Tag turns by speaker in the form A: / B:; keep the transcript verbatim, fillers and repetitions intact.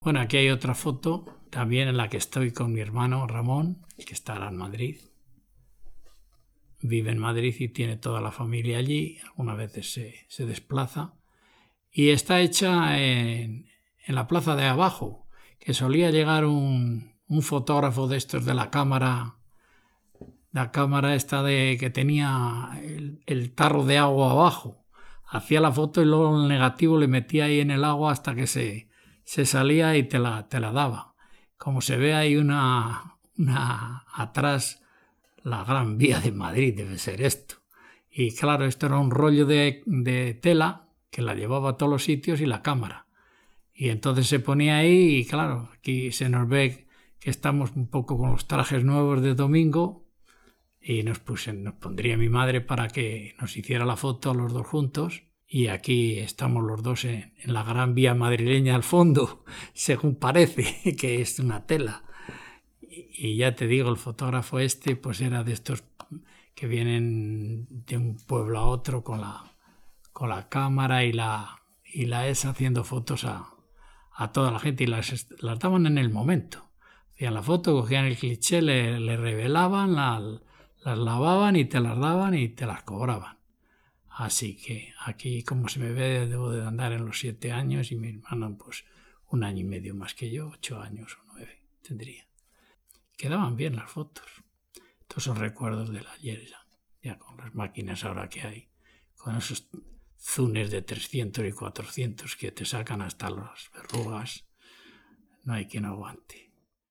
A: Bueno, aquí hay otra foto también en la que estoy con mi hermano Ramón, que está ahora en Madrid. Vive en Madrid y tiene toda la familia allí. Algunas veces se, se desplaza. Y está hecha en, en la plaza de abajo, que solía llegar un, un fotógrafo de estos de la cámara, la cámara esta de que tenía el, el tarro de agua abajo. Hacía la foto y luego el negativo le metía ahí en el agua hasta que se, se salía y te la, te la daba. Como se ve ahí una, una atrás, la Gran Vía de Madrid debe ser esto. Y claro, esto era un rollo de, de tela que la llevaba a todos los sitios y la cámara. Y entonces se ponía ahí y claro, aquí se nos ve que estamos un poco con los trajes nuevos de domingo y nos, puse, nos pondría mi madre para que nos hiciera la foto los dos juntos. Y aquí estamos los dos en, en la Gran Vía madrileña al fondo, según parece, que es una tela. Y, y ya te digo, el fotógrafo este pues era de estos que vienen de un pueblo a otro con la, con la cámara y la, y la esa haciendo fotos a, a toda la gente y las, las daban en el momento. Hacían la foto, cogían el cliché, le, le revelaban, la, las lavaban y te las daban y te las cobraban. Así que aquí, como se me ve, debo de andar en los siete años y mi hermano pues un año y medio más que yo, ocho años o nueve tendría. Quedaban bien las fotos. Todos esos recuerdos del ayer ya, ya con las máquinas ahora que hay, con esos zunes de trescientos y cuatrocientos que te sacan hasta las verrugas, no hay quien aguante.